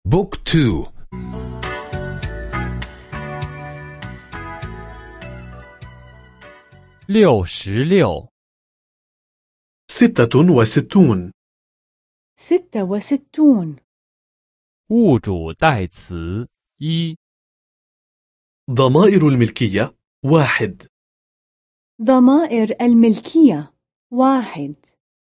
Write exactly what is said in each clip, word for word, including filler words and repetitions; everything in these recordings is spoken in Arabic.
بوك تو. 六十六， ستة وستون. ستة وستون. 物主代词一， ضمائر الملكية واحد. ضمائر الملكية واحد.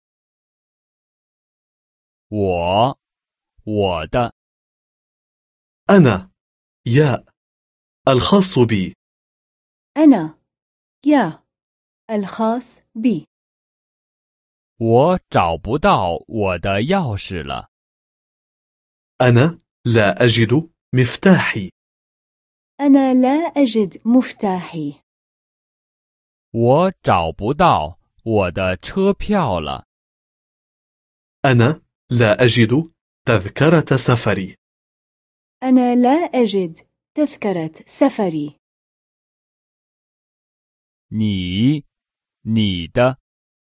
我，我的， أنا يا الخاص بي. أنا يا الخاص بي. 我找不到我的钥匙了。 أنا لا أجد مفتاحي. أنا لا أجد مفتاحي. 我找不到我的车票了。 أنا لا أجد تذكرة سفري. أنا لا أجد تذكرة سفري. 你，你的，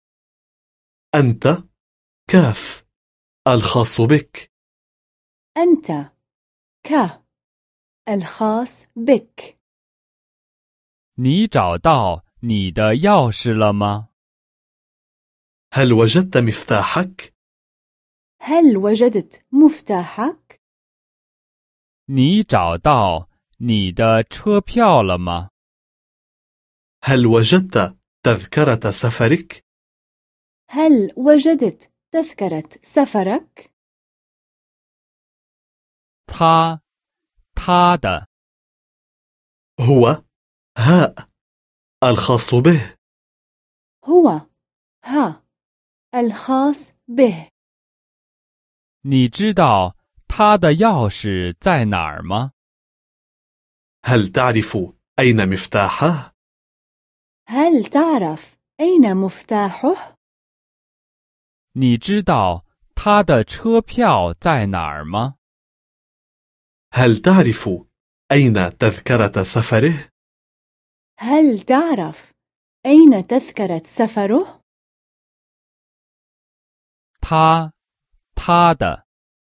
أنت كاف الخاص بك. أنت ك الخاص بك. 你找到你的钥匙了吗？ هل وجدت مفتاحك؟ هل وجدت مفتاحك؟ 你找到你的车票了吗？ هل وجدت تذكرة سفرك؟ هل وجدت تذكرة سفرك؟ 他，他的， هو هاء الخاص به. هو ها الخاص به. 你知道他的钥匙在哪儿吗？ هل تعرف أين مفتاحه؟ هل تعرف أين مفتاحه؟ 你知道他的车票在哪儿吗？ هل تعرف أين تذكرة سفره؟ هل تعرف أين تذكرة سفره؟ 他，他的，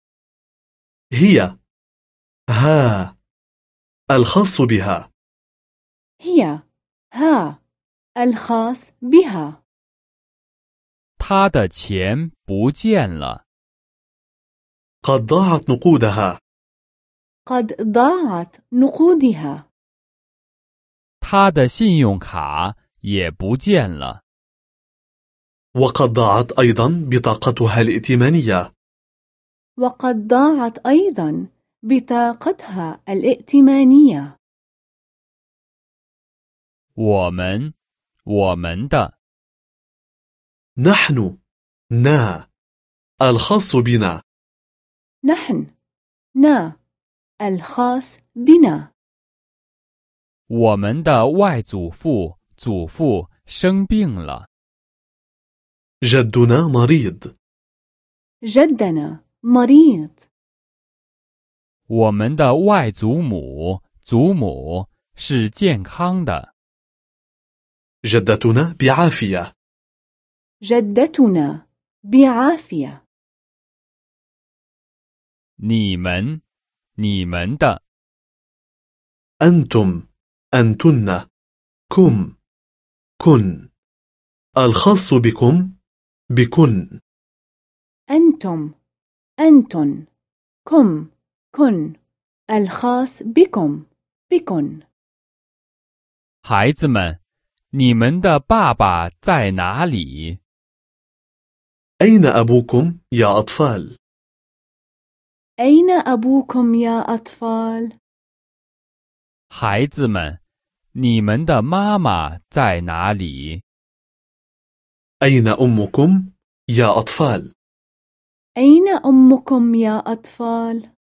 هي ها الخاص بها. هي ها الخاص بها. 他的钱不见了。 قد ضاعت نقودها. قد ضاعت نقودها. 他的信用卡也不见了。 وقد ضاعت أيضا بطاقتها الائتمانية. وقد ضاعت أيضا بطاقتها الائتمانية. 我们，我们的， نحن نا الخاص بنا. نحن نا الخاص بنا. 我们的外祖父、祖父生病了。 جدنا مريض. جدنا مريض. 我们的外祖母、祖母是健康的。 جدتنا بعافية. جدتنا بعافية. 你们，你们的， أنتم أنتن كم كن الخاص بكم بكن. أنتم أنتن كم كن الخاص بكم بكن. 孩子们，你们的爸爸在哪里？ أين أبوكم يا أطفال؟ أين أبوكم يا أطفال؟ 孩子们，你们的妈妈在哪里？ أين أمكم يا أطفال؟ أين أمكم يا أطفال؟